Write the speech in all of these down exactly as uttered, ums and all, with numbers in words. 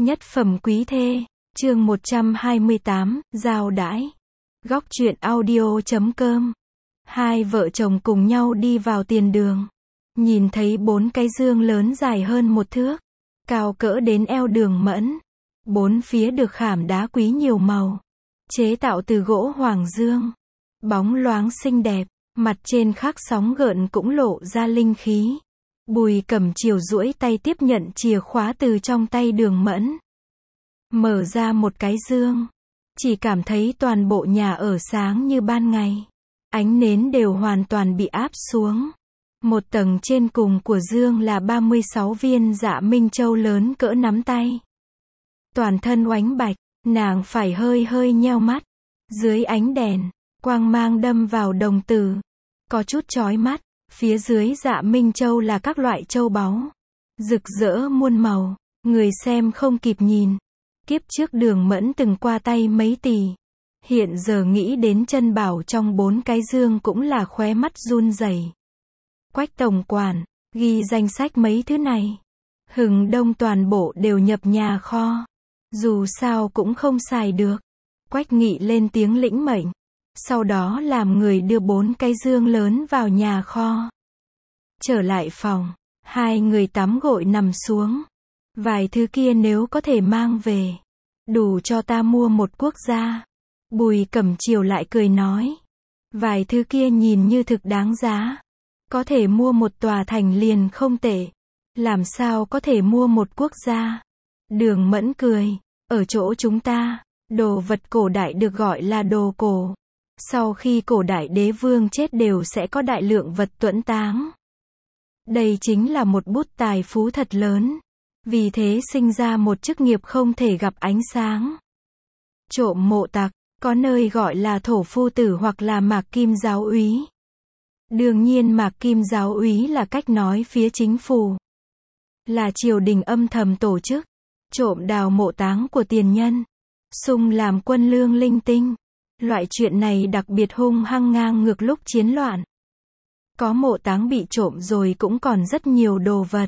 Nhất phẩm quý thê, chương một trăm hai mươi tám, giao đãi. Góc truyện audio chấm com. Hai vợ chồng cùng nhau đi vào tiền đường. Nhìn thấy bốn cái dương lớn dài hơn một thước, cao cỡ đến eo Đường Mẫn. Bốn phía được khảm đá quý nhiều màu, chế tạo từ gỗ hoàng dương. Bóng loáng xinh đẹp, mặt trên khắc sóng gợn cũng lộ ra linh khí. Bùi Cẩm Chiều duỗi tay tiếp nhận chìa khóa từ trong tay Đường Mẫn. Mở ra một cái dương, chỉ cảm thấy toàn bộ nhà ở sáng như ban ngày. Ánh nến đều hoàn toàn bị áp xuống. Một tầng trên cùng của dương là ba mươi sáu viên Dạ Minh Châu lớn cỡ nắm tay. Toàn thân oánh bạch, nàng phải hơi hơi nheo mắt. Dưới ánh đèn, quang mang đâm vào đồng tử, có chút chói mắt. Phía dưới Dạ Minh Châu là các loại châu báu, rực rỡ muôn màu, người xem không kịp nhìn. Kiếp trước Đường Mẫn từng qua tay mấy tỷ, hiện giờ nghĩ đến chân bảo trong bốn cái dương cũng là khóe mắt run rẩy. Quách tổng quản, ghi danh sách mấy thứ này. Hừng đông toàn bộ đều nhập nhà kho. Dù sao cũng không xài được. Quách Nghị lên tiếng lĩnh mệnh. Sau đó làm người đưa bốn cái dương lớn vào nhà kho. Trở lại phòng, hai người tắm gội nằm xuống. Vài thứ kia nếu có thể mang về, đủ cho ta mua một quốc gia. Bùi Cẩm Chiều lại cười nói. Vài thứ kia nhìn như thực đáng giá. Có thể mua một tòa thành liền không tệ. Làm sao có thể mua một quốc gia? Đường Mẫn cười. Ở chỗ chúng ta, đồ vật cổ đại được gọi là đồ cổ. Sau khi cổ đại đế vương chết đều sẽ có đại lượng vật tuẫn táng. Đây chính là một bút tài phú thật lớn. Vì thế sinh ra một chức nghiệp không thể gặp ánh sáng. Trộm mộ tặc, có nơi gọi là thổ phu tử hoặc là Mạc Kim giáo úy. Đương nhiên Mạc Kim giáo úy là cách nói phía chính phủ. Là triều đình âm thầm tổ chức, trộm đào mộ táng của tiền nhân, sung làm quân lương linh tinh. Loại chuyện này đặc biệt hung hăng ngang ngược lúc chiến loạn. Có mộ táng bị trộm rồi cũng còn rất nhiều đồ vật.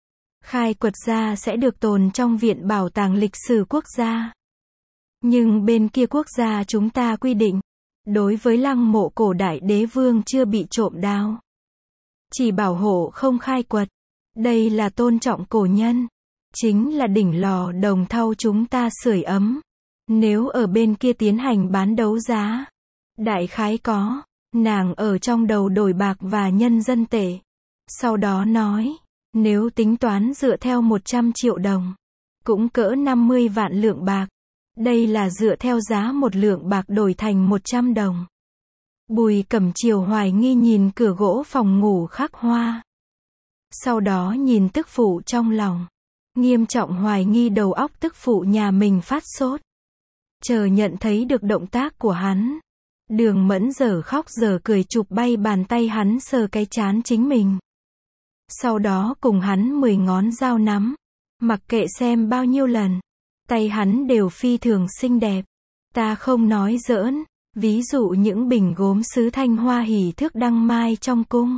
Khai quật ra sẽ được tồn trong Viện Bảo tàng Lịch sử Quốc gia. Nhưng bên kia quốc gia chúng ta quy định, đối với lăng mộ cổ đại đế vương chưa bị trộm đào, chỉ bảo hộ không khai quật. Đây là tôn trọng cổ nhân. Chính là đỉnh lò đồng thau chúng ta sưởi ấm. Nếu ở bên kia tiến hành bán đấu giá, đại khái có, nàng ở trong đầu đổi bạc và nhân dân tệ. Sau đó nói, nếu tính toán dựa theo một trăm triệu đồng, cũng cỡ năm mươi vạn lượng bạc. Đây là dựa theo giá một lượng bạc đổi thành một trăm đồng. Bùi Cẩm Chiều hoài nghi nhìn cửa gỗ phòng ngủ khắc hoa. Sau đó nhìn tức phụ trong lòng. Nghiêm trọng hoài nghi đầu óc tức phụ nhà mình phát sốt. Chờ nhận thấy được động tác của hắn. Đường Mẫn giờ khóc giờ cười chụp bay bàn tay hắn sờ cái trán chính mình. Sau đó cùng hắn mười ngón dao nắm. Mặc kệ xem bao nhiêu lần. Tay hắn đều phi thường xinh đẹp. Ta không nói giỡn. Ví dụ những bình gốm sứ Thanh Hoa hỷ thước đăng mai trong cung.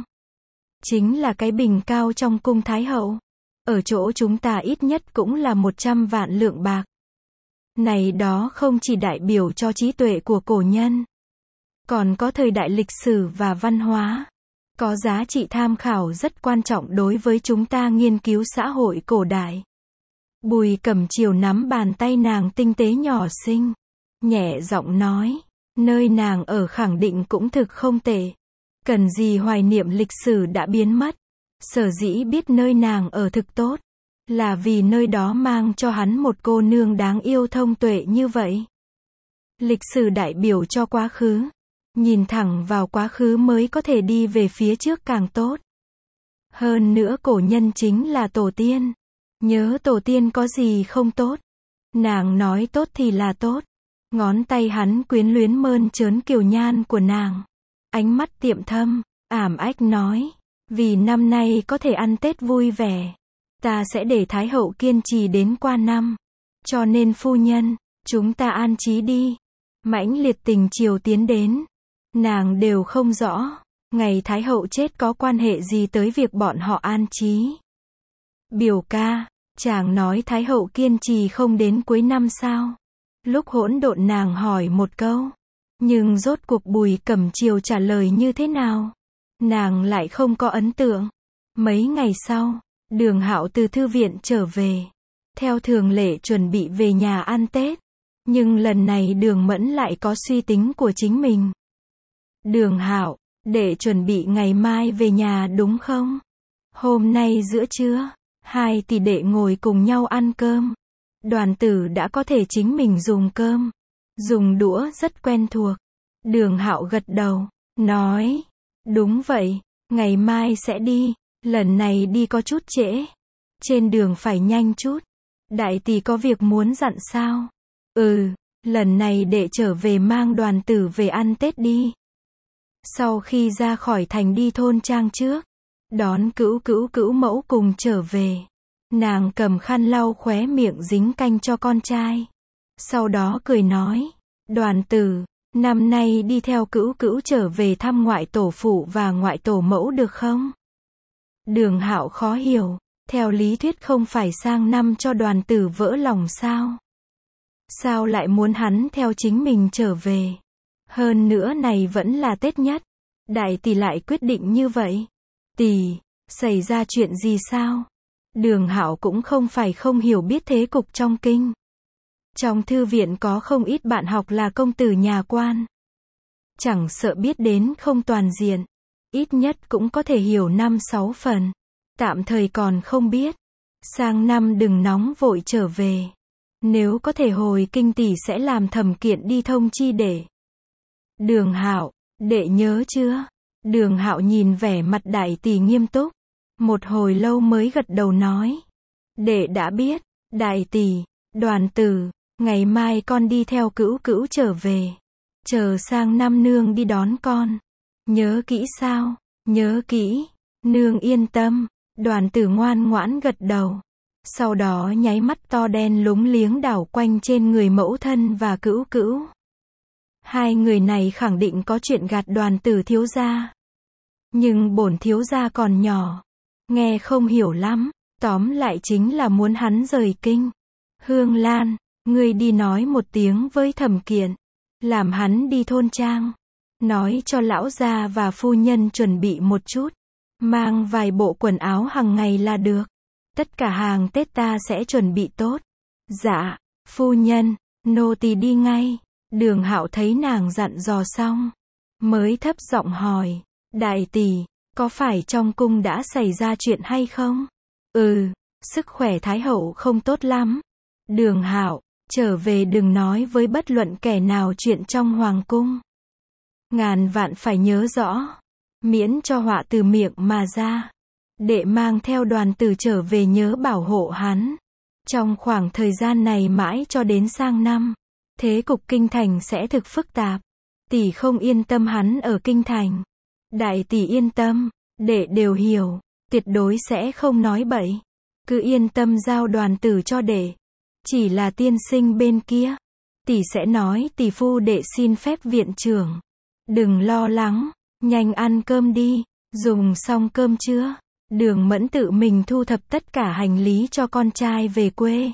Chính là cái bình cao trong cung Thái Hậu. Ở chỗ chúng ta ít nhất cũng là một trăm vạn lượng bạc. Này đó không chỉ đại biểu cho trí tuệ của cổ nhân, còn có thời đại lịch sử và văn hóa. Có giá trị tham khảo rất quan trọng đối với chúng ta nghiên cứu xã hội cổ đại. Bùi Cẩm Chiều nắm bàn tay nàng tinh tế nhỏ xinh, nhẹ giọng nói, nơi nàng ở khẳng định cũng thực không tệ. Cần gì hoài niệm lịch sử đã biến mất. Sở dĩ biết nơi nàng ở thực tốt, là vì nơi đó mang cho hắn một cô nương đáng yêu thông tuệ như vậy. Lịch sử đại biểu cho quá khứ. Nhìn thẳng vào quá khứ mới có thể đi về phía trước càng tốt. Hơn nữa cổ nhân chính là tổ tiên. Nhớ tổ tiên có gì không tốt. Nàng nói tốt thì là tốt. Ngón tay hắn quyến luyến mơn trớn kiều nhan của nàng. Ánh mắt tiệm thâm, ảm ách nói. Vì năm nay có thể ăn Tết vui vẻ, ta sẽ để Thái Hậu kiên trì đến qua năm. Cho nên phu nhân, chúng ta an trí đi. Mãnh liệt tình chiều tiến đến. Nàng đều không rõ, ngày Thái Hậu chết có quan hệ gì tới việc bọn họ an trí. Biểu ca, Chàng nói Thái hậu kiên trì không đến cuối năm sao? Lúc hỗn độn nàng hỏi một câu. Nhưng rốt cuộc Bùi Cẩm Chiều trả lời như thế nào? Nàng lại không có ấn tượng. Mấy ngày sau, Đường Hạo từ thư viện trở về. Theo thường lệ chuẩn bị về nhà ăn Tết. Nhưng lần này Đường Mẫn lại có suy tính của chính mình. Đường Hạo, để chuẩn bị ngày mai về nhà đúng không? Hôm nay giữa trưa, hai tỷ đệ ngồi cùng nhau ăn cơm. Đoàn Tử đã có thể chính mình dùng cơm. Dùng đũa rất quen thuộc. Đường Hạo gật đầu, nói, đúng vậy, ngày mai sẽ đi, lần này đi có chút trễ. Trên đường phải nhanh chút. Đại tỷ có việc muốn dặn sao? Ừ, lần này để trở về mang Đoàn Tử về ăn Tết đi. Sau khi ra khỏi thành đi thôn trang trước, đón Cữu Cữu Cữu mẫu cùng trở về. Nàng cầm khăn lau khóe miệng dính canh cho con trai. Sau đó cười nói, Đoàn Tử, năm nay đi theo Cữu Cữu trở về thăm ngoại tổ phụ và ngoại tổ mẫu được không? Đường Hạo khó hiểu, theo lý thuyết không phải sang năm cho Đoàn Tử vỡ lòng sao? Sao lại muốn hắn theo chính mình trở về? Hơn nữa này vẫn là Tết nhất. Đại tỷ lại quyết định như vậy. Tỷ, xảy ra chuyện gì sao? Đường Hạo cũng không phải không hiểu biết thế cục trong kinh. Trong thư viện có không ít bạn học là công tử nhà quan. Chẳng sợ biết đến không toàn diện. Ít nhất cũng có thể hiểu năm sáu phần. Tạm thời còn không biết. Sang năm đừng nóng vội trở về. Nếu có thể hồi kinh tỷ sẽ làm thẩm kiện đi thông chi để. Đường Hạo, đệ nhớ chưa? Đường Hạo nhìn vẻ mặt đại tỷ nghiêm túc. Một hồi lâu mới gật đầu nói. Đệ đã biết, đại tỷ, Đoàn Tử, ngày mai con đi theo Cữu Cữu trở về. Chờ sang năm nương đi đón con. Nhớ kỹ sao? Nhớ kỹ. Nương yên tâm. Đoàn Tử ngoan ngoãn gật đầu. Sau đó nháy mắt to đen lúng liếng đảo quanh trên người mẫu thân và Cữu Cữu. Hai người này khẳng định có chuyện gạt Đoàn Tử thiếu gia. Nhưng bổn thiếu gia còn nhỏ. Nghe không hiểu lắm. Tóm lại chính là muốn hắn rời kinh. Hương Lan, ngươi đi nói một tiếng với thẩm kiện. Làm hắn đi thôn trang. Nói cho lão gia và phu nhân chuẩn bị một chút. Mang vài bộ quần áo hàng ngày là được. Tất cả hàng Tết ta sẽ chuẩn bị tốt. Dạ, phu nhân, nô tỳ đi ngay. Đường Hạo thấy nàng dặn dò xong. Mới thấp giọng hỏi. Đại tỷ, có phải trong cung đã xảy ra chuyện hay không? Ừ, sức khỏe Thái hậu không tốt lắm. Đường Hạo, trở về đừng nói với bất luận kẻ nào chuyện trong hoàng cung. Ngàn vạn phải nhớ rõ. Miễn cho họa từ miệng mà ra. Đệ mang theo Đoàn Tử trở về nhớ bảo hộ hắn. Trong khoảng thời gian này mãi cho đến sang năm. Thế cục kinh thành sẽ thực phức tạp. Tỷ không yên tâm hắn ở kinh thành. Đại tỷ yên tâm. Đệ đều hiểu. Tuyệt đối sẽ không nói bậy. Cứ yên tâm giao Đoàn Tử cho đệ. Chỉ là tiên sinh bên kia. Tỷ sẽ nói tỷ phu đệ xin phép viện trưởng. Đừng lo lắng. Nhanh ăn cơm đi. Dùng xong cơm chưa? Đường Mẫn tự mình thu thập tất cả hành lý cho con trai về quê.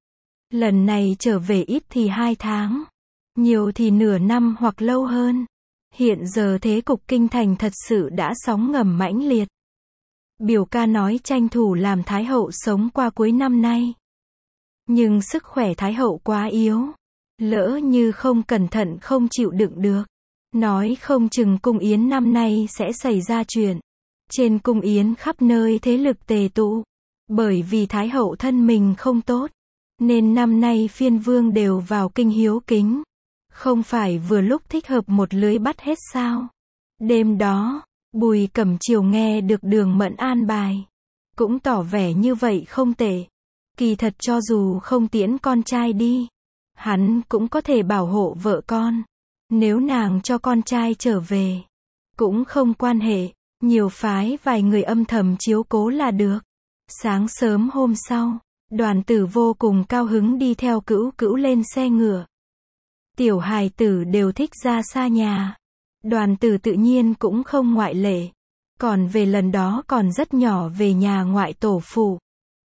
Lần này trở về ít thì hai tháng. Nhiều thì nửa năm hoặc lâu hơn. Hiện giờ thế cục kinh thành thật sự đã sóng ngầm mãnh liệt. Biểu ca nói tranh thủ làm Thái hậu sống qua cuối năm nay. Nhưng sức khỏe Thái hậu quá yếu. Lỡ như không cẩn thận không chịu đựng được. Nói không chừng cung yến năm nay sẽ xảy ra chuyện. Trên cung yến khắp nơi thế lực tề tụ. Bởi vì Thái hậu thân mình không tốt. Nên năm nay phiên vương đều vào kinh hiếu kính. Không phải vừa lúc thích hợp một lưới bắt hết sao? Đêm đó, Bùi Cẩm Chiều nghe được Đường Mẫn an bài. Cũng tỏ vẻ như vậy không tệ. Kỳ thật cho dù không tiễn con trai đi. Hắn cũng có thể bảo hộ vợ con. Nếu nàng cho con trai trở về. Cũng không quan hệ. Nhiều phái vài người âm thầm chiếu cố là được. Sáng sớm hôm sau, Đoàn Tử vô cùng cao hứng đi theo Cữu Cữu lên xe ngựa. Tiểu hài tử đều thích ra xa nhà. Đoàn Tử tự nhiên cũng không ngoại lệ. Còn về lần đó còn rất nhỏ về nhà ngoại tổ phụ.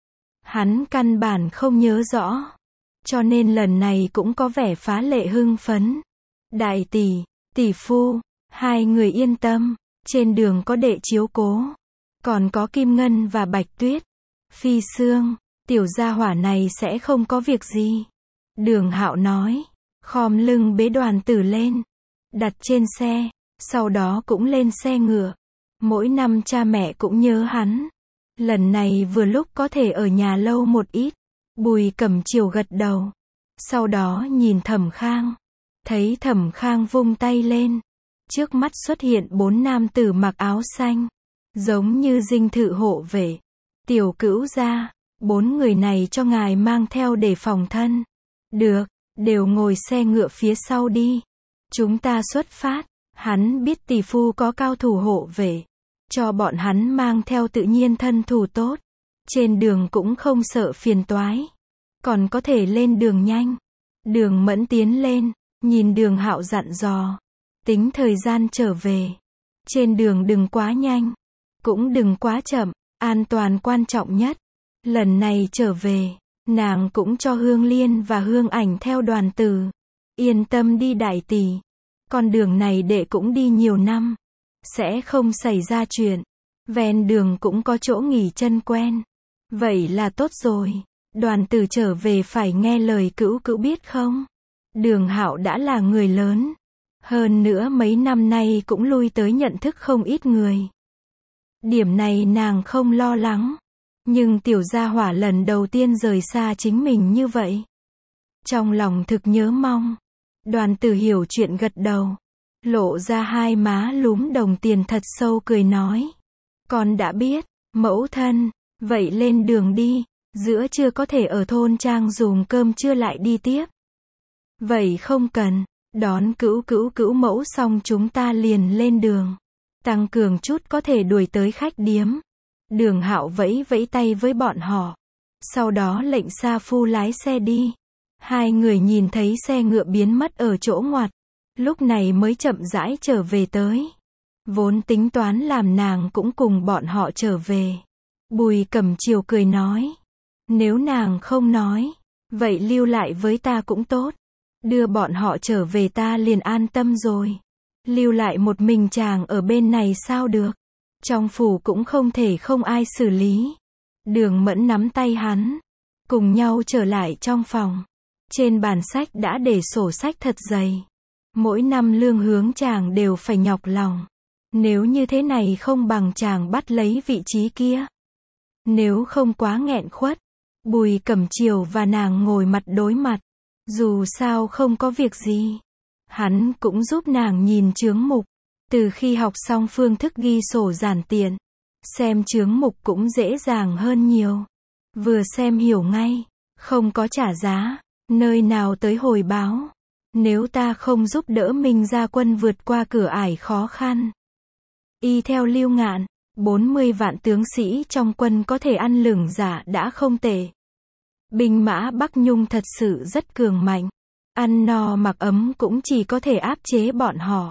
Hắn căn bản không nhớ rõ. Cho nên lần này cũng có vẻ phá lệ hưng phấn. Đại tỷ, tỷ phu, hai người yên tâm, trên đường có đệ chiếu cố. Còn có Kim Ngân và Bạch Tuyết. Phi Sương, tiểu gia hỏa này sẽ không có việc gì. Đường Hạo nói, khom lưng bế Đoàn Tử lên, đặt trên xe, sau đó cũng lên xe ngựa. Mỗi năm cha mẹ cũng nhớ hắn. Lần này vừa lúc có thể ở nhà lâu một ít. Bùi Cẩm Chiều gật đầu. Sau đó nhìn Thẩm Khang. Thấy Thẩm Khang vung tay lên. Trước mắt xuất hiện bốn nam tử mặc áo xanh. Giống như dinh thự hộ vệ. Tiểu Cữu gia, bốn người này cho ngài mang theo để phòng thân. Được, đều ngồi xe ngựa phía sau đi. Chúng ta xuất phát. Hắn biết tỷ phu có cao thủ hộ vệ. Cho bọn hắn mang theo tự nhiên thân thủ tốt. Trên đường cũng không sợ phiền toái. Còn có thể lên đường nhanh. Đường Mẫn tiến lên, nhìn Đường Hạo dặn dò. Tính thời gian trở về. Trên đường đừng quá nhanh. Cũng đừng quá chậm. An toàn quan trọng nhất. Lần này trở về, nàng cũng cho Hương Liên và Hương Ảnh theo Đoàn Tử. Yên tâm đi đại tỷ. Con đường này đệ cũng đi nhiều năm. Sẽ không xảy ra chuyện. Ven đường cũng có chỗ nghỉ chân quen. Vậy là tốt rồi. Đoàn Tử trở về phải nghe lời Cữu Cữu biết không? Đường Hạo đã là người lớn. Hơn nữa mấy năm nay cũng lui tới nhận thức không ít người. Điểm này nàng không lo lắng. Nhưng tiểu gia hỏa lần đầu tiên rời xa chính mình như vậy. Trong lòng thực nhớ mong. Đoàn Tử hiểu chuyện gật đầu. Lộ ra hai má lúm đồng tiền thật sâu cười nói. Con đã biết, mẫu thân, vậy lên đường đi, giữa trưa có thể ở thôn trang dùng cơm trưa lại đi tiếp. Vậy không cần, đón Cữu Cữu Cữu mẫu xong chúng ta liền lên đường. Tăng cường chút có thể đuổi tới khách điếm. Đường Hạo vẫy vẫy tay với bọn họ. Sau đó lệnh Sa Phu lái xe đi. Hai người nhìn thấy xe ngựa biến mất ở chỗ ngoặt. Lúc này mới chậm rãi trở về tới. Vốn tính toán làm nàng cũng cùng bọn họ trở về. Bùi Cẩm Chiều cười nói. Nếu nàng không nói, vậy lưu lại với ta cũng tốt. Đưa bọn họ trở về ta liền an tâm rồi. Lưu lại một mình chàng ở bên này sao được. Trong phủ cũng không thể không ai xử lý. Đường Mẫn nắm tay hắn. Cùng nhau trở lại trong phòng. Trên bàn sách đã để sổ sách thật dày. Mỗi năm lương hướng chàng đều phải nhọc lòng. Nếu như thế này không bằng chàng bắt lấy vị trí kia. Nếu không quá nghẹn khuất. Bùi Cẩm Chiều và nàng ngồi mặt đối mặt. Dù sao không có việc gì. Hắn cũng giúp nàng nhìn chướng mục. Từ khi học xong phương thức ghi sổ giản tiện. Xem chướng mục cũng dễ dàng hơn nhiều. Vừa xem hiểu ngay. Không có trả giá. Nơi nào tới hồi báo. Nếu ta không giúp đỡ Minh Gia Quân vượt qua cửa ải khó khăn. Y theo Lưu Ngạn, bốn mươi vạn tướng sĩ trong quân có thể ăn lửng giả đã không tệ. Binh mã Bắc Nhung thật sự rất cường mạnh. Ăn no mặc ấm cũng chỉ có thể áp chế bọn họ.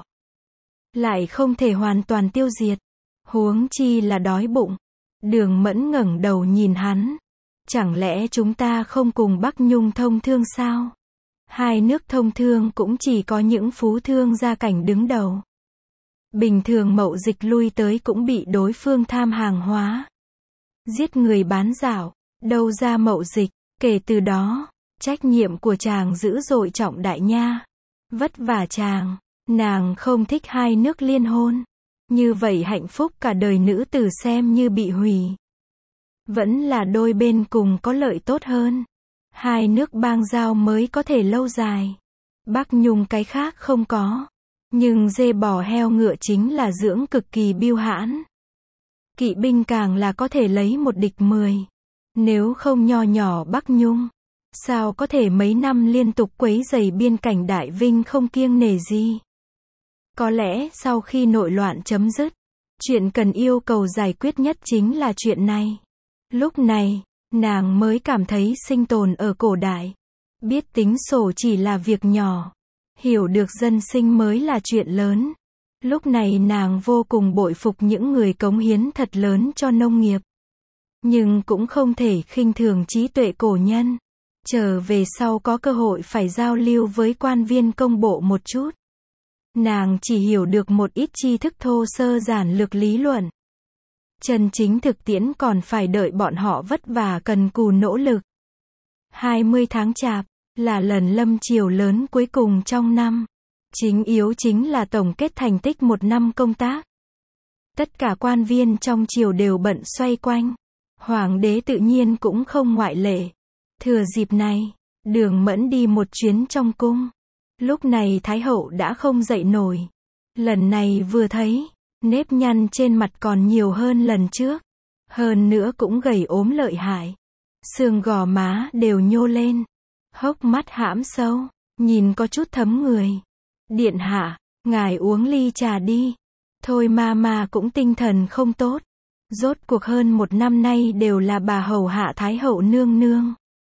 Lại không thể hoàn toàn tiêu diệt. Huống chi là đói bụng. Đường Mẫn ngẩng đầu nhìn hắn. Chẳng lẽ chúng ta không cùng Bắc Nhung thông thương sao? Hai nước thông thương cũng chỉ có những phú thương gia cảnh đứng đầu. Bình thường mậu dịch lui tới cũng bị đối phương tham hàng hóa. Giết người bán dạo, đâu ra mậu dịch, kể từ đó, trách nhiệm của chàng dữ dội trọng đại nha. Vất vả chàng, nàng không thích hai nước liên hôn. Như vậy hạnh phúc cả đời nữ tử xem như bị hủy. Vẫn là đôi bên cùng có lợi tốt hơn. Hai nước bang giao mới có thể lâu dài. Bắc Nhung cái khác không có. Nhưng dê bò heo ngựa chính là dưỡng cực kỳ biêu hãn. Kỵ binh càng là có thể lấy một địch mười. Nếu không nho nhỏ Bắc Nhung, sao có thể mấy năm liên tục quấy rầy biên cảnh Đại Vinh không kiêng nể gì. Có lẽ sau khi nội loạn chấm dứt, chuyện cần yêu cầu giải quyết nhất chính là chuyện này. Lúc này, nàng mới cảm thấy sinh tồn ở cổ đại. Biết tính sổ chỉ là việc nhỏ. Hiểu được dân sinh mới là chuyện lớn. Lúc này nàng vô cùng bội phục những người cống hiến thật lớn cho nông nghiệp. nhưng cũng không thể khinh thường trí tuệ cổ nhân. Trở về sau có cơ hội phải giao lưu với quan viên công bộ một chút. Nàng chỉ hiểu được một ít tri thức thô sơ giản lược lý luận. Chân chính thực tiễn còn phải đợi bọn họ vất vả cần cù nỗ lực. hai mươi tháng chạp là lần lâm chiều lớn cuối cùng trong năm. Chính yếu chính là tổng kết thành tích một năm công tác. Tất cả quan viên trong triều đều bận xoay quanh. Hoàng đế tự nhiên cũng không ngoại lệ. Thừa dịp này, Đường Mẫn đi một chuyến trong cung. Lúc này Thái hậu đã không dậy nổi. Lần này vừa thấy, nếp nhăn trên mặt còn nhiều hơn lần trước. Hơn nữa cũng gầy ốm lợi hại. Xương gò má đều nhô lên. Hốc mắt hãm sâu, nhìn có chút thấm người. Điện hạ, ngài uống ly trà đi. Thôi ma ma cũng tinh thần không tốt. Rốt cuộc hơn một năm nay đều là bà hầu hạ Thái hậu nương nương.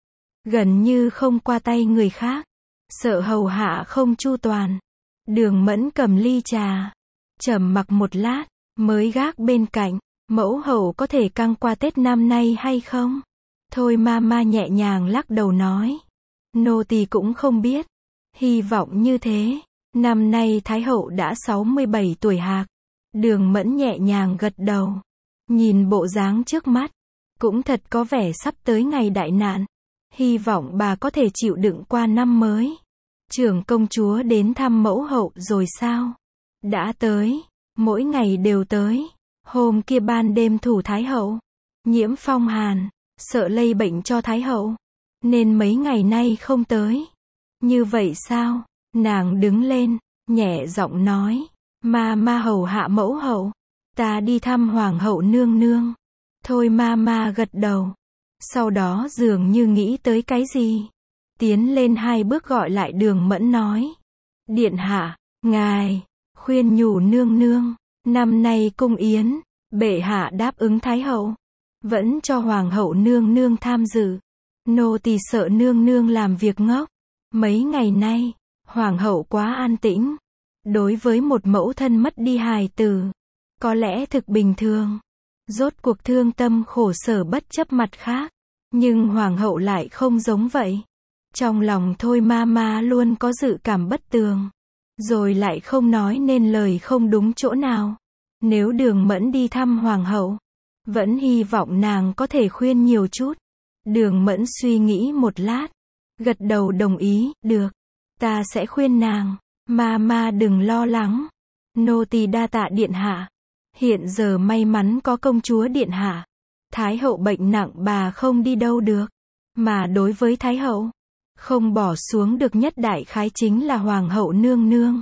Gần như không qua tay người khác. Sợ hầu hạ không chu toàn. Đường Mẫn cầm ly trà. Trầm mặc một lát, mới gác bên cạnh. Mẫu hậu có thể căng qua Tết năm nay hay không? Thôi ma ma nhẹ nhàng lắc đầu nói. Nô tỳ cũng không biết. Hy vọng như thế. Năm nay Thái hậu đã sáu mươi bảy tuổi hạc. Đường Mẫn nhẹ nhàng gật đầu. Nhìn bộ dáng trước mắt. Cũng thật có vẻ sắp tới ngày đại nạn. Hy vọng bà có thể chịu đựng qua năm mới. Trưởng công chúa đến thăm mẫu hậu rồi sao? Đã tới. Mỗi ngày đều tới. Hôm kia ban đêm thủ Thái hậu. Nhiễm phong hàn. Sợ lây bệnh cho Thái hậu. Nên mấy ngày nay không tới. Như vậy sao? Nàng đứng lên. Nhẹ giọng nói. Ma ma hầu hạ mẫu hậu. Ta đi thăm hoàng hậu nương nương. Thôi ma ma gật đầu. Sau đó dường như nghĩ tới cái gì. Tiến lên hai bước gọi lại Đường Mẫn nói. Điện hạ, ngài, khuyên nhủ nương nương. Năm nay cung yến, bệ hạ đáp ứng Thái hậu. Vẫn cho hoàng hậu nương nương tham dự. Nô tỳ sợ nương nương làm việc ngốc. Mấy ngày nay, hoàng hậu quá an tĩnh. Đối với một mẫu thân mất đi hài tử, có lẽ thực bình thường. Rốt cuộc thương tâm khổ sở bất chấp mặt khác. Nhưng hoàng hậu lại không giống vậy. Trong lòng thôi ma ma luôn có dự cảm bất tường. Rồi lại không nói nên lời không đúng chỗ nào. Nếu Đường Mẫn đi thăm hoàng hậu, vẫn hy vọng nàng có thể khuyên nhiều chút. Đường Mẫn suy nghĩ một lát. Gật đầu đồng ý, được. Ta sẽ khuyên nàng. Ma ma đừng lo lắng. Nô tỳ đa tạ điện hạ. Hiện giờ may mắn có công chúa điện hạ. Thái hậu bệnh nặng bà không đi đâu được. Mà đối với Thái hậu, không bỏ xuống được nhất đại khái chính là hoàng hậu nương nương.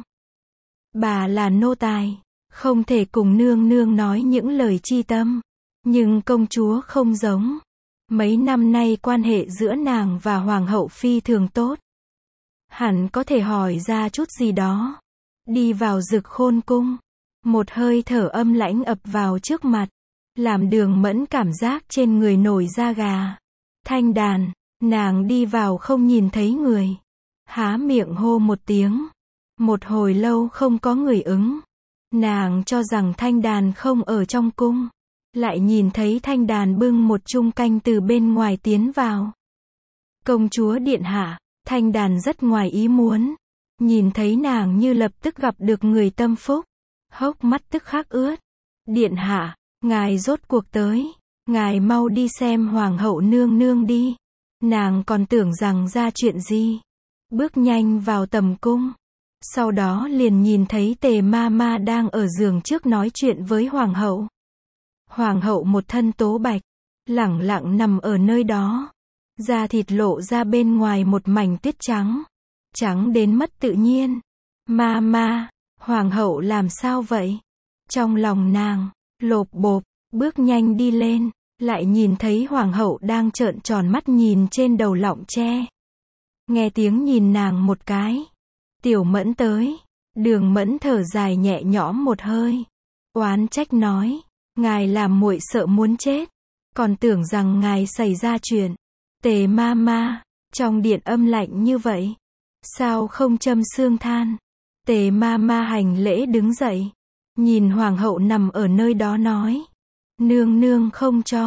Bà là nô tài, không thể cùng nương nương nói những lời chi tâm. Nhưng công chúa không giống. Mấy năm nay quan hệ giữa nàng và hoàng hậu phi thường tốt. Hẳn có thể hỏi ra chút gì đó. Đi vào Dực Khôn cung. Một hơi thở âm lãnh ập vào trước mặt. Làm Đường Mẫn cảm giác trên người nổi da gà. Thanh đàn, nàng đi vào không nhìn thấy người. Há miệng hô một tiếng. Một hồi lâu không có người ứng. Nàng cho rằng thanh đàn không ở trong cung. Lại nhìn thấy thanh đàn bưng một chung canh từ bên ngoài tiến vào. Công chúa điện hạ, thanh đàn rất ngoài ý muốn. Nhìn thấy nàng như lập tức gặp được người tâm phúc. Hốc mắt tức khắc ướt. Điện hạ, ngài rốt cuộc tới. Ngài mau đi xem hoàng hậu nương nương đi. Nàng còn tưởng rằng ra chuyện gì. Bước nhanh vào tầm cung. Sau đó liền nhìn thấy Tề ma ma đang ở giường trước nói chuyện với hoàng hậu. Hoàng hậu một thân tố bạch, lẳng lặng nằm ở nơi đó. Da thịt lộ ra bên ngoài một mảnh tuyết trắng. Trắng đến mất tự nhiên. Ma ma, hoàng hậu làm sao vậy? Trong lòng nàng, lộp bộp, bước nhanh đi lên, lại nhìn thấy hoàng hậu đang trợn tròn mắt nhìn trên đầu lọng tre. Nghe tiếng nhìn nàng một cái. Tiểu Mẫn tới. Đường Mẫn thở dài nhẹ nhõm một hơi. Oán trách nói. Ngài làm muội sợ muốn chết. Còn tưởng rằng ngài xảy ra chuyện. Tề ma ma, trong điện âm lạnh như vậy. Sao không châm xương than? Tề ma ma hành lễ đứng dậy. Nhìn hoàng hậu nằm ở nơi đó nói. Nương nương không cho.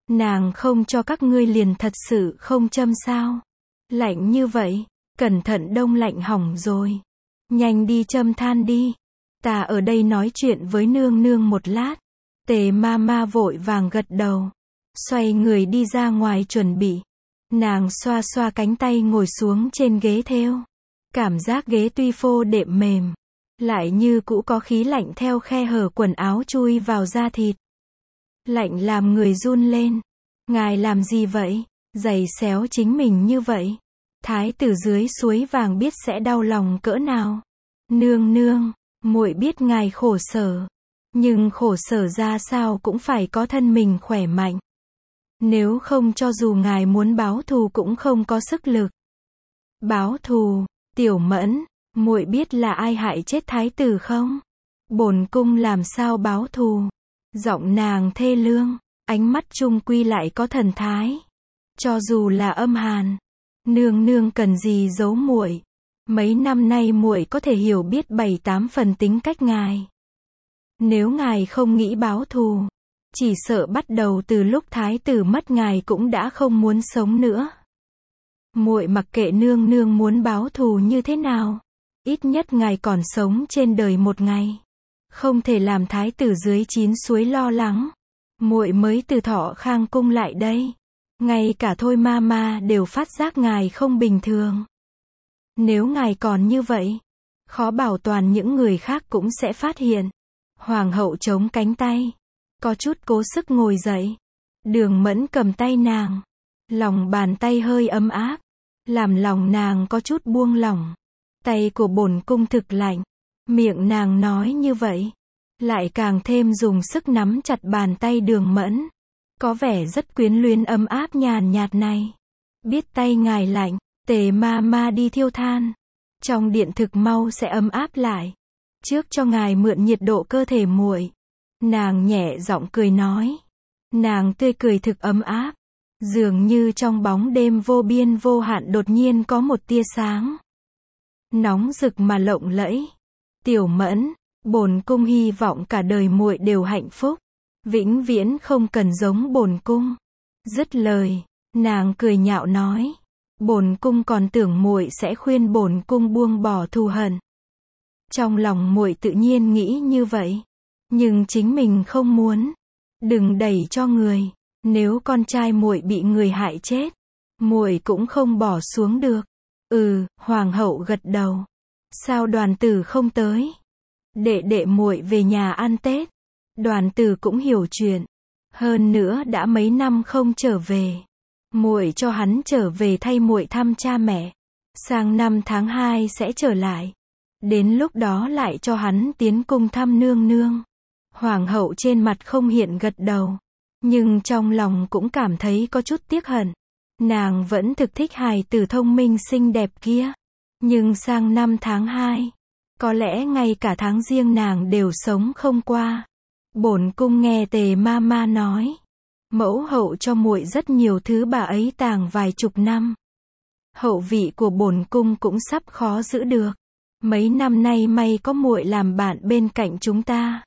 Nàng không cho các ngươi liền thật sự không châm sao? Lạnh như vậy, cẩn thận đông lạnh hỏng rồi. Nhanh đi châm than đi. Ta ở đây nói chuyện với nương nương một lát. Tề ma ma vội vàng gật đầu. Xoay người đi ra ngoài chuẩn bị. Nàng xoa xoa cánh tay ngồi xuống trên ghế thêu. Cảm giác ghế tuy phô đệm mềm, lại như cũ có khí lạnh theo khe hở quần áo chui vào da thịt. Lạnh làm người run lên. Ngài làm gì vậy? Giày xéo chính mình như vậy. Thái tử dưới suối vàng biết sẽ đau lòng cỡ nào. Nương nương, muội biết ngài khổ sở. Nhưng khổ sở ra sao cũng phải có thân mình khỏe mạnh. Nếu không cho dù ngài muốn báo thù cũng không có sức lực. Báo thù, Tiểu Mẫn, muội biết là ai hại chết thái tử không? Bổn cung làm sao báo thù? Giọng nàng thê lương, ánh mắt trung quy lại có thần thái. Cho dù là âm hàn, nương nương cần gì giấu muội? Mấy năm nay muội có thể hiểu biết bảy tám phần tính cách ngài. Nếu ngài không nghĩ báo thù, chỉ sợ bắt đầu từ lúc thái tử mất ngài cũng đã không muốn sống nữa. Muội mặc kệ nương nương muốn báo thù như thế nào, ít nhất ngài còn sống trên đời một ngày. Không thể làm thái tử dưới chín suối lo lắng. Muội mới từ Thọ Khang cung lại đây. Ngay cả Thôi ma ma đều phát giác ngài không bình thường. Nếu ngài còn như vậy, khó bảo toàn những người khác cũng sẽ phát hiện. Hoàng hậu chống cánh tay, có chút cố sức ngồi dậy. Đường Mẫn cầm tay nàng, lòng bàn tay hơi ấm áp, làm lòng nàng có chút buông lỏng. Tay của bổn cung thực lạnh, miệng nàng nói như vậy, lại càng thêm dùng sức nắm chặt bàn tay Đường Mẫn, có vẻ rất quyến luyến ấm áp nhàn nhạt này. Biết tay ngài lạnh, Tề ma ma đi thiêu than, trong điện thực mau sẽ ấm áp lại. Trước cho ngài mượn nhiệt độ cơ thể muội. Nàng nhẹ giọng cười nói. Nàng tươi cười thực ấm áp, dường như trong bóng đêm vô biên vô hạn đột nhiên có một tia sáng. Nóng rực mà lộng lẫy. Tiểu Mẫn, bổn cung hy vọng cả đời muội đều hạnh phúc, vĩnh viễn không cần giống bổn cung. Dứt lời, nàng cười nhạo nói, bổn cung còn tưởng muội sẽ khuyên bổn cung buông bỏ thù hận. Trong lòng muội tự nhiên nghĩ như vậy, nhưng chính mình không muốn. Đừng đẩy cho người, nếu con trai muội bị người hại chết, muội cũng không bỏ xuống được. Ừ, hoàng hậu gật đầu. Sao đoàn tử không tới? Đệ đệ muội về nhà ăn Tết. Đoàn tử cũng hiểu chuyện. Hơn nữa đã mấy năm không trở về. Muội cho hắn trở về thay muội thăm cha mẹ. Sang năm tháng hai sẽ trở lại. Đến lúc đó lại cho hắn tiến cung thăm nương nương. Hoàng hậu trên mặt không hiện gật đầu, nhưng trong lòng cũng cảm thấy có chút tiếc hận. Nàng vẫn thực thích hài tử thông minh xinh đẹp kia. Nhưng sang năm tháng hai, có lẽ ngay cả tháng riêng nàng đều sống không qua. Bổn cung nghe Tề ma ma nói, mẫu hậu cho muội rất nhiều thứ bà ấy tàng vài chục năm. Hậu vị của bổn cung cũng sắp khó giữ được. Mấy năm nay may có muội làm bạn bên cạnh chúng ta.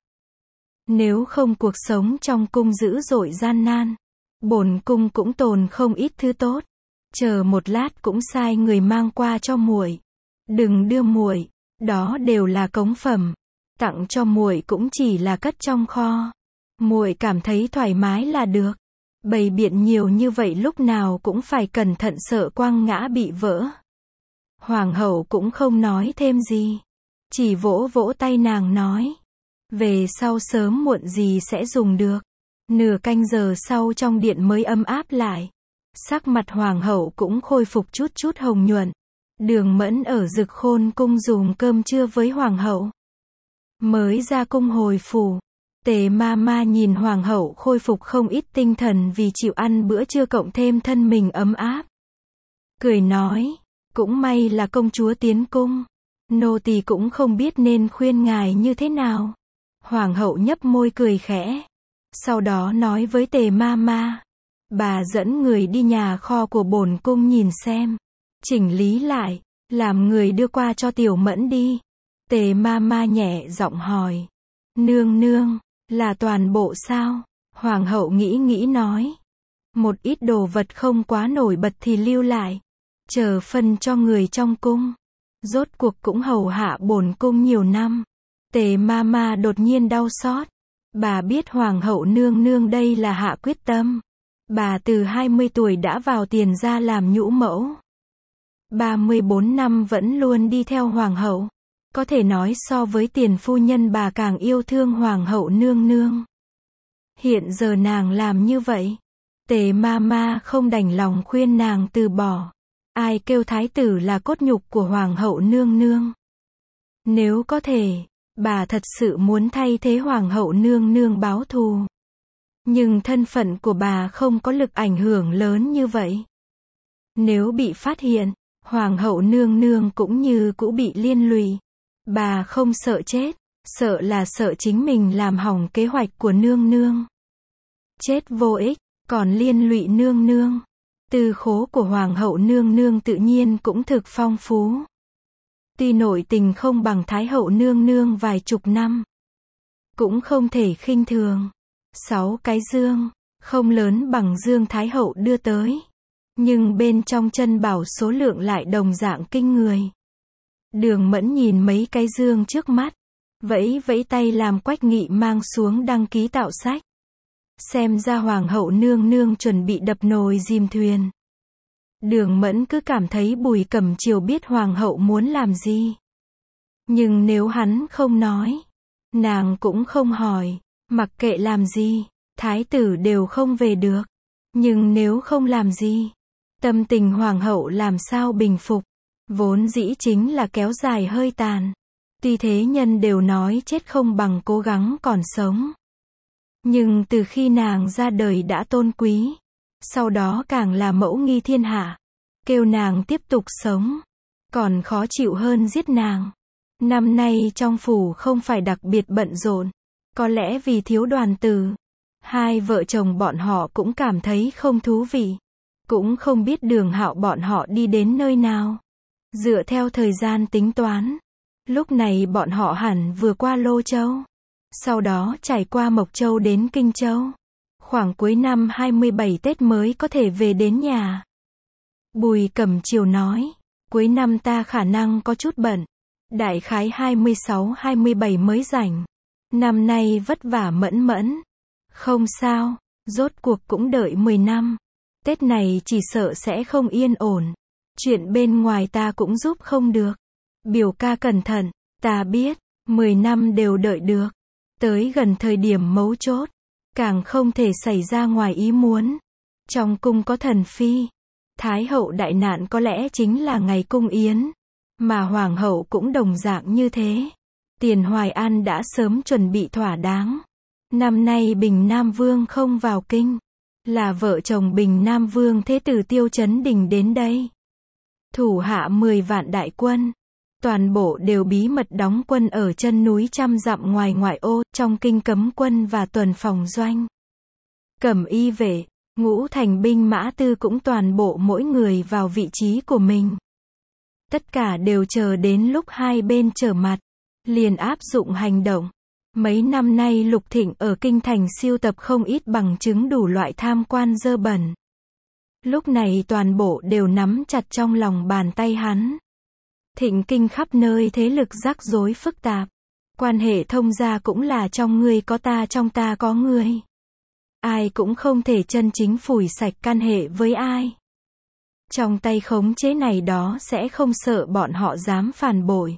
Nếu không cuộc sống trong cung dữ dội gian nan, bổn cung cũng tồn không ít thứ tốt. Chờ một lát cũng sai người mang qua cho muội. Đừng đưa muội, đó đều là cống phẩm. Tặng cho muội cũng chỉ là cất trong kho. Muội cảm thấy thoải mái là được. Bày biện nhiều như vậy lúc nào cũng phải cẩn thận sợ quăng ngã bị vỡ. Hoàng hậu cũng không nói thêm gì, chỉ vỗ vỗ tay nàng nói, về sau sớm muộn gì sẽ dùng được. Nửa canh giờ sau trong điện mới ấm áp lại. Sắc mặt hoàng hậu cũng khôi phục chút chút hồng nhuận. Đường Mẫn ở Dực Khôn cung dùng cơm trưa với hoàng hậu. Mới ra cung hồi phủ, Tề ma ma nhìn hoàng hậu khôi phục không ít tinh thần vì chịu ăn bữa trưa cộng thêm thân mình ấm áp. Cười nói, cũng may là công chúa tiến cung. Nô tỳ cũng không biết nên khuyên ngài như thế nào. Hoàng hậu nhấp môi cười khẽ. Sau đó nói với Tề ma ma, bà dẫn người đi nhà kho của bổn cung nhìn xem. Chỉnh lý lại, làm người đưa qua cho Tiểu Mẫn đi. Tề ma ma nhẹ giọng hỏi, nương nương, là toàn bộ sao? Hoàng hậu nghĩ nghĩ nói, Một ít đồ vật không quá nổi bật thì lưu lại, chờ phân cho người trong cung. Rốt cuộc cũng hầu hạ bổn cung nhiều năm. Tề ma ma đột nhiên đau xót. Bà biết hoàng hậu nương nương đây là hạ quyết tâm. Bà từ hai mươi tuổi đã vào tiền gia làm nhũ mẫu. ba mươi bốn năm vẫn luôn đi theo hoàng hậu. Có thể nói so với tiền phu nhân bà càng yêu thương hoàng hậu nương nương. Hiện giờ nàng làm như vậy. Tề ma ma không đành lòng khuyên nàng từ bỏ. Ai kêu thái tử là cốt nhục của hoàng hậu nương nương. Nếu có thể, bà thật sự muốn thay thế hoàng hậu nương nương báo thù. Nhưng thân phận của bà không có lực ảnh hưởng lớn như vậy. Nếu bị phát hiện, hoàng hậu nương nương cũng như cũ bị liên lụy. Bà không sợ chết, sợ là sợ chính mình làm hỏng kế hoạch của nương nương. Chết vô ích, còn liên lụy nương nương. Tư khố của hoàng hậu nương nương tự nhiên cũng thực phong phú. Tuy nội tình không bằng thái hậu nương nương vài chục năm, cũng không thể khinh thường. Sáu cái dương, không lớn bằng dương thái hậu đưa tới, nhưng bên trong chân bảo số lượng lại đồng dạng kinh người. Đường Mẫn nhìn mấy cái dương trước mắt, vẫy vẫy tay làm Quách Nghị mang xuống đăng ký tạo sách. Xem ra hoàng hậu nương nương chuẩn bị đập nồi dìm thuyền. Đường Mẫn cứ cảm thấy Bùi Cẩm Chiều biết hoàng hậu muốn làm gì. Nhưng nếu hắn không nói, nàng cũng không hỏi, mặc kệ làm gì, thái tử đều không về được. Nhưng nếu không làm gì, tâm tình hoàng hậu làm sao bình phục, vốn dĩ chính là kéo dài hơi tàn. Tuy thế nhân đều nói chết không bằng cố gắng còn sống. Nhưng từ khi nàng ra đời đã tôn quý, sau đó càng là mẫu nghi thiên hạ, kêu nàng tiếp tục sống, còn khó chịu hơn giết nàng. Năm nay trong phủ không phải đặc biệt bận rộn, có lẽ vì thiếu đoàn tử. Hai vợ chồng bọn họ cũng cảm thấy không thú vị, cũng không biết Đường Hạo bọn họ đi đến nơi nào. Dựa theo thời gian tính toán, lúc này bọn họ hẳn vừa qua Lô Châu, sau đó trải qua Mộc Châu đến Kinh Châu. Khoảng cuối năm hai mươi bảy Tết mới có thể về đến nhà. Bùi Cẩm Chiều nói, cuối năm ta khả năng có chút bận, đại khái hai mươi sáu hai mươi bảy mới rảnh. Năm nay vất vả mẫn mẫn. Không sao, rốt cuộc cũng đợi mười năm. Tết này chỉ sợ sẽ không yên ổn. Chuyện bên ngoài ta cũng giúp không được. Biểu ca cẩn thận, ta biết, mười năm đều đợi được. Tới gần thời điểm mấu chốt, càng không thể xảy ra ngoài ý muốn. Trong cung có thần phi, thái hậu đại nạn có lẽ chính là ngày cung yến, mà hoàng hậu cũng đồng dạng như thế. Tiền Hoài An đã sớm chuẩn bị thỏa đáng. Năm nay Bình Nam Vương không vào kinh, là vợ chồng Bình Nam Vương Thế tử Tiêu Chấn Đình đến đây. Thủ hạ mười vạn đại quân, toàn bộ đều bí mật đóng quân ở chân núi trăm dặm ngoài ngoại ô, trong kinh cấm quân và tuần phòng doanh. Cẩm y vệ, ngũ thành binh mã tư cũng toàn bộ mỗi người vào vị trí của mình. Tất cả đều chờ đến lúc hai bên trở mặt, liền áp dụng hành động. Mấy năm nay Lục Thịnh ở kinh thành siêu tập không ít bằng chứng đủ loại tham quan dơ bẩn. Lúc này toàn bộ đều nắm chặt trong lòng bàn tay hắn. Thịnh kinh khắp nơi thế lực rắc rối phức tạp. Quan hệ thông gia cũng là trong ngươi có ta trong ta có ngươi. Ai cũng không thể chân chính phủi sạch can hệ với ai. Trong tay khống chế này đó sẽ không sợ bọn họ dám phản bội.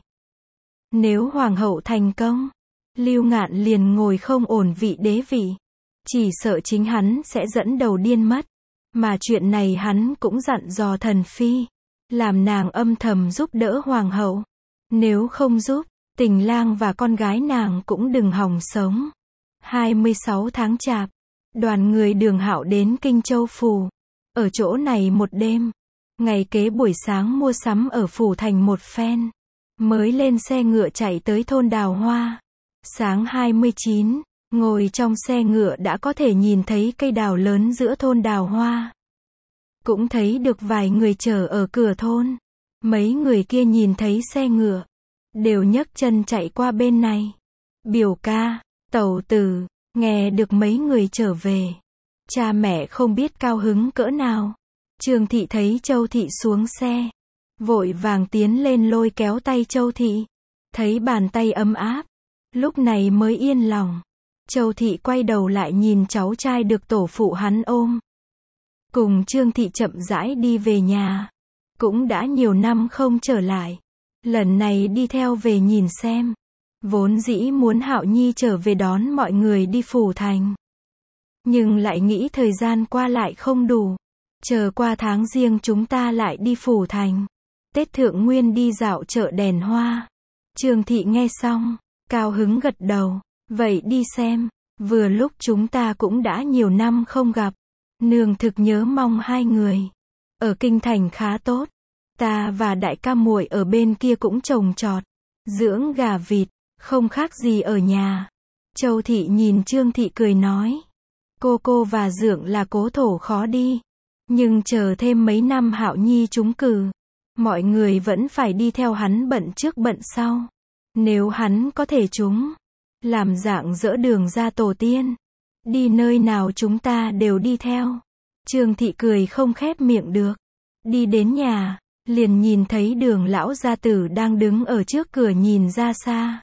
Nếu hoàng hậu thành công, Lưu Ngạn liền ngồi không ổn vị đế vị. Chỉ sợ chính hắn sẽ dẫn đầu điên mất. Mà chuyện này hắn cũng dặn dò thần phi, làm nàng âm thầm giúp đỡ hoàng hậu. Nếu không giúp, Tình Lang và con gái nàng cũng đừng hòng sống. hai mươi sáu tháng Chạp, đoàn người Đường Hạo đến Kinh Châu phủ. Ở chỗ này một đêm. Ngày kế buổi sáng mua sắm ở phủ thành một phen. Mới lên xe ngựa chạy tới thôn Đào Hoa. Sáng hai mươi chín, ngồi trong xe ngựa đã có thể nhìn thấy cây đào lớn giữa thôn Đào Hoa. Cũng thấy được vài người chờ ở cửa thôn. Mấy người kia nhìn thấy xe ngựa, đều nhấc chân chạy qua bên này. Biểu ca, tẩu tử, nghe được mấy người trở về. Cha mẹ không biết cao hứng cỡ nào. Trương Thị thấy Châu Thị xuống xe, vội vàng tiến lên lôi kéo tay Châu Thị. Thấy bàn tay ấm áp, lúc này mới yên lòng. Châu Thị quay đầu lại nhìn cháu trai được tổ phụ hắn ôm. Cùng Trương Thị chậm rãi đi về nhà. Cũng đã nhiều năm không trở lại. Lần này đi theo về nhìn xem. Vốn dĩ muốn Hạo Nhi trở về đón mọi người đi Phủ Thành. Nhưng lại nghĩ thời gian qua lại không đủ. Chờ qua tháng riêng chúng ta lại đi Phủ Thành. Tết Thượng Nguyên đi dạo chợ đèn hoa. Trương Thị nghe xong, cao hứng gật đầu. Vậy đi xem. Vừa lúc chúng ta cũng đã nhiều năm không gặp. Nương thực nhớ mong hai người. Ở kinh thành khá tốt. Ta và đại ca muội ở bên kia cũng trồng trọt, dưỡng gà vịt, không khác gì ở nhà. Châu Thị nhìn Trương Thị cười nói. Cô cô và Dượng là cố thổ khó đi. Nhưng chờ thêm mấy năm Hạo Nhi trúng cử. Mọi người vẫn phải đi theo hắn bận trước bận sau. Nếu hắn có thể trúng, làm dạng dỡ đường ra tổ tiên. Đi nơi nào chúng ta đều đi theo. Trương Thị cười không khép miệng được. Đi đến nhà, liền nhìn thấy Đường lão gia tử đang đứng ở trước cửa nhìn ra xa.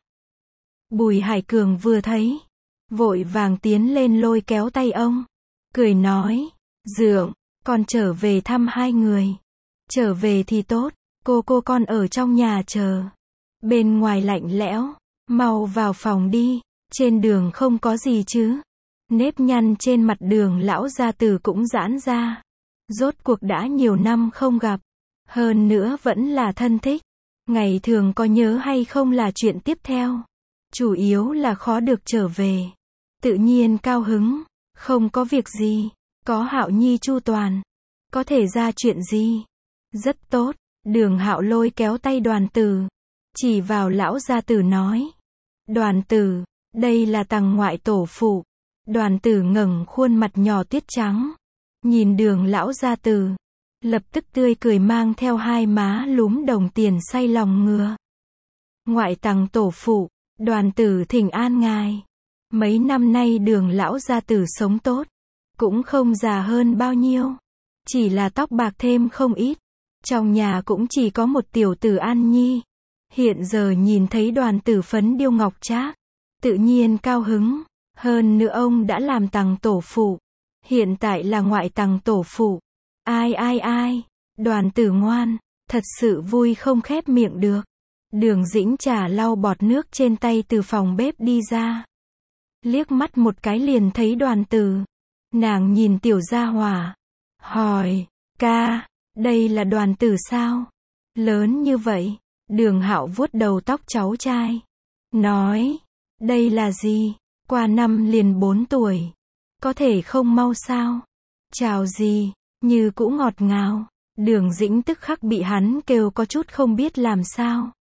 Bùi Hải Cường vừa thấy, vội vàng tiến lên lôi kéo tay ông. Cười nói, Dượng, con trở về thăm hai người. Trở về thì tốt, cô cô con ở trong nhà chờ. Bên ngoài lạnh lẽo, mau vào phòng đi, trên đường không có gì chứ. Nếp nhăn trên mặt Đường lão gia tử cũng giãn ra. Rốt cuộc đã nhiều năm không gặp. Hơn nữa vẫn là thân thích. Ngày thường có nhớ hay không là chuyện tiếp theo. Chủ yếu là khó được trở về. Tự nhiên cao hứng. Không có việc gì. Có Hạo Nhi chu toàn. Có thể ra chuyện gì. Rất tốt. Đường Hạo lôi kéo tay Đoàn Tử. Chỉ vào lão gia tử nói. Đoàn Tử, đây là Tằng ngoại tổ phụ. Đoàn Tử ngẩng khuôn mặt nhỏ tuyết trắng. Nhìn Đường lão gia tử. Lập tức tươi cười mang theo hai má lúm đồng tiền say lòng ngừa. Ngoại Tằng tổ phụ, Đoàn Tử thỉnh an ngài. Mấy năm nay Đường lão gia tử sống tốt. Cũng không già hơn bao nhiêu. Chỉ là tóc bạc thêm không ít. Trong nhà cũng chỉ có một tiểu tử An Nhi. Hiện giờ nhìn thấy Đoàn Tử phấn điêu ngọc trác, tự nhiên cao hứng. Hơn nữa ông đã làm Tằng tổ phụ. Hiện tại là ngoại Tằng tổ phụ. Ai ai ai, Đoàn Tử ngoan, thật sự vui không khép miệng được. Đường Dĩnh Trà lau bọt nước trên tay từ phòng bếp đi ra. Liếc mắt một cái liền thấy Đoàn Tử. Nàng nhìn tiểu gia hỏa. Hỏi, ca, đây là Đoàn Tử sao? Lớn như vậy. Đường Hạo vuốt đầu tóc cháu trai. Nói, đây là gì? Qua năm liền bốn tuổi. Có thể không mau sao? Chào gì? Như cũ ngọt ngào. Đường Dĩnh tức khắc bị hắn kêu có chút không biết làm sao.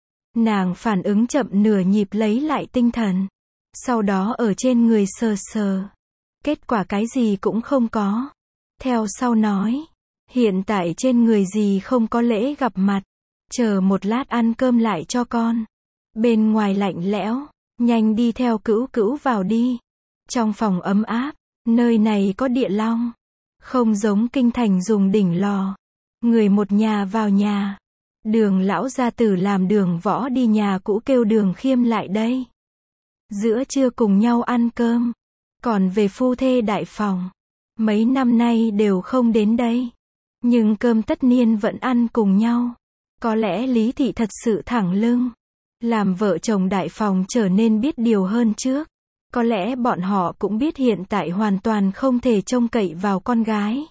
Nàng phản ứng chậm nửa nhịp lấy lại tinh thần. Sau đó ở trên người sờ sờ. Kết quả cái gì cũng không có. Theo sau nói. Hiện tại trên người gì không có lễ gặp mặt. Chờ một lát ăn cơm lại cho con. Bên ngoài lạnh lẽo. Nhanh đi theo Cữu Cữu vào đi. Trong phòng ấm áp. Nơi này có địa long. Không giống kinh thành dùng đỉnh lò. Người một nhà vào nhà. Đường lão gia tử làm Đường Võ đi nhà cũ kêu Đường Khiêm lại đây. Giữa trưa cùng nhau ăn cơm. Còn về phu thê đại phòng. Mấy năm nay đều không đến đây. Nhưng cơm tất niên vẫn ăn cùng nhau. Có lẽ Lý Thị thật sự thẳng lưng. Làm vợ chồng đại phòng trở nên biết điều hơn trước. Có lẽ bọn họ cũng biết hiện tại hoàn toàn không thể trông cậy vào con gái.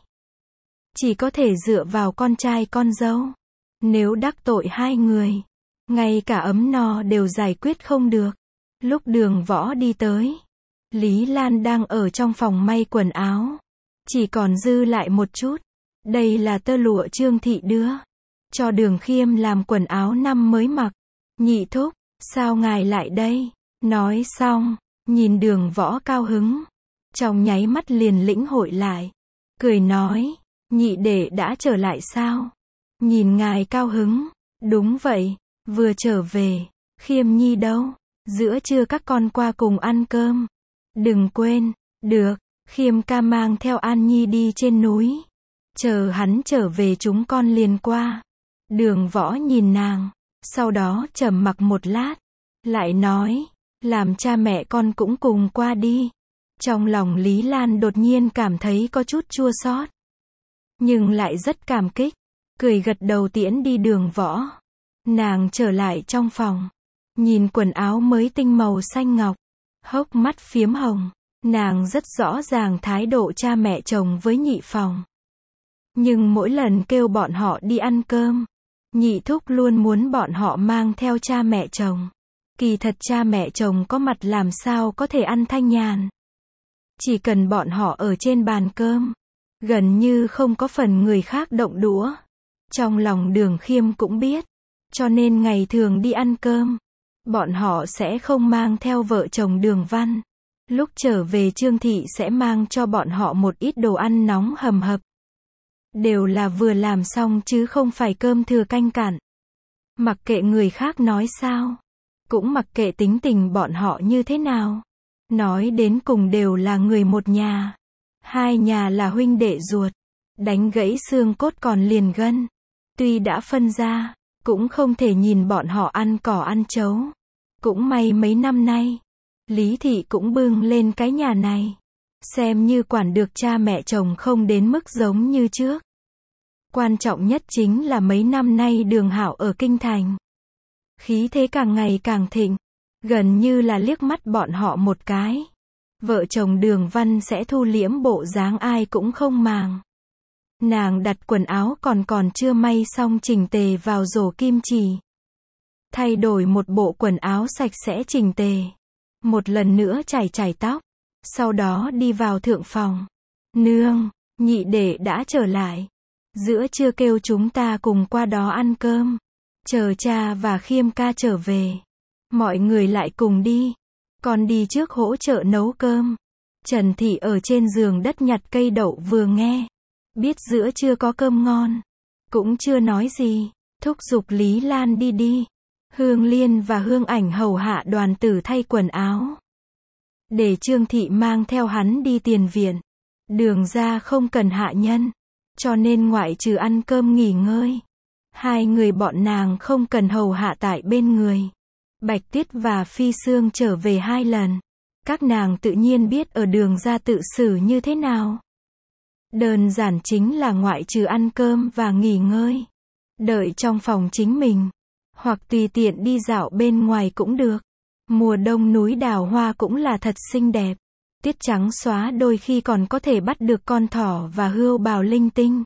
Chỉ có thể dựa vào con trai con dâu. Nếu đắc tội hai người, ngay cả ấm no đều giải quyết không được. Lúc Đường Võ đi tới, Lý Lan đang ở trong phòng may quần áo. Chỉ còn dư lại một chút. Đây là tơ lụa Trương Thị đưa. Cho Đường Khiêm làm quần áo năm mới mặc. Nhị thúc, sao ngài lại đây? Nói xong, nhìn Đường Võ cao hứng. Trong nháy mắt liền lĩnh hội lại. Cười nói, nhị đệ đã trở lại sao? Nhìn ngài cao hứng. Đúng vậy, vừa trở về. Khiêm Nhi đâu? Giữa trưa các con qua cùng ăn cơm. Đừng quên. Được, Khiêm ca mang theo An Nhi đi trên núi. Chờ hắn trở về chúng con liền qua. Đường Võ nhìn nàng, sau đó trầm mặc một lát, lại nói, làm cha mẹ con cũng cùng qua đi. Trong lòng Lý Lan đột nhiên cảm thấy có chút chua xót, nhưng lại rất cảm kích, cười gật đầu tiễn đi Đường Võ. Nàng trở lại trong phòng, nhìn quần áo mới tinh màu xanh ngọc, hốc mắt phiếm hồng. Nàng rất rõ ràng thái độ cha mẹ chồng với nhị phòng. Nhưng mỗi lần kêu bọn họ đi ăn cơm, nhị thúc luôn muốn bọn họ mang theo cha mẹ chồng. Kỳ thật cha mẹ chồng có mặt làm sao có thể ăn thanh nhàn. Chỉ cần bọn họ ở trên bàn cơm, gần như không có phần người khác động đũa. Trong lòng Đường Khiêm cũng biết, cho nên ngày thường đi ăn cơm, bọn họ sẽ không mang theo vợ chồng Đường Văn. Lúc trở về Trương Thị sẽ mang cho bọn họ một ít đồ ăn nóng hầm hập. Đều là vừa làm xong chứ không phải cơm thừa canh cạn. Mặc kệ người khác nói sao, cũng mặc kệ tính tình bọn họ như thế nào. Nói đến cùng đều là người một nhà. Hai nhà là huynh đệ ruột. Đánh gãy xương cốt còn liền gân. Tuy đã phân ra, cũng không thể nhìn bọn họ ăn cỏ ăn chấu. Cũng may mấy năm nay, Lý Thị cũng bưng lên cái nhà này. Xem như quản được cha mẹ chồng không đến mức giống như trước. Quan trọng nhất chính là mấy năm nay Đường Hạo ở Kinh Thành. Khí thế càng ngày càng thịnh. Gần như là liếc mắt bọn họ một cái. Vợ chồng Đường Văn sẽ thu liễm bộ dáng ai cũng không màng. Nàng đặt quần áo còn còn chưa may xong chỉnh tề vào rổ kim chỉ. Thay đổi một bộ quần áo sạch sẽ chỉnh tề. Một lần nữa chải chải tóc. Sau đó đi vào thượng phòng. Nương, nhị đệ đã trở lại. Giữa trưa kêu chúng ta cùng qua đó ăn cơm. Chờ cha và Khiêm ca trở về. Mọi người lại cùng đi. Con đi trước hỗ trợ nấu cơm. Trần Thị ở trên giường đất nhặt cây đậu vừa nghe. Biết giữa trưa có cơm ngon. Cũng chưa nói gì. Thúc giục Lý Lan đi đi. Hương Liên và Hương Ảnh hầu hạ Đoàn Tử thay quần áo. Để Trương Thị mang theo hắn đi tiền viện. Đường ra không cần hạ nhân. Cho nên ngoại trừ ăn cơm nghỉ ngơi, hai người bọn nàng không cần hầu hạ tại bên người. Bạch Tuyết và Phi Sương trở về hai lần. Các nàng tự nhiên biết ở Đường ra tự xử như thế nào. Đơn giản chính là ngoại trừ ăn cơm và nghỉ ngơi, đợi trong phòng chính mình. Hoặc tùy tiện đi dạo bên ngoài cũng được. Mùa đông núi đào hoa cũng là thật xinh đẹp. Tiết trắng xóa đôi khi còn có thể bắt được con thỏ và hươu bào linh tinh.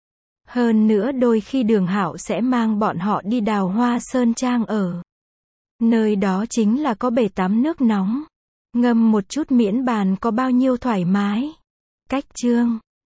Hơn nữa đôi khi Đường Hạo sẽ mang bọn họ đi Đào Hoa Sơn Trang ở. Nơi đó chính là có bể tắm nước nóng. Ngâm một chút miễn bàn có bao nhiêu thoải mái. Cách chương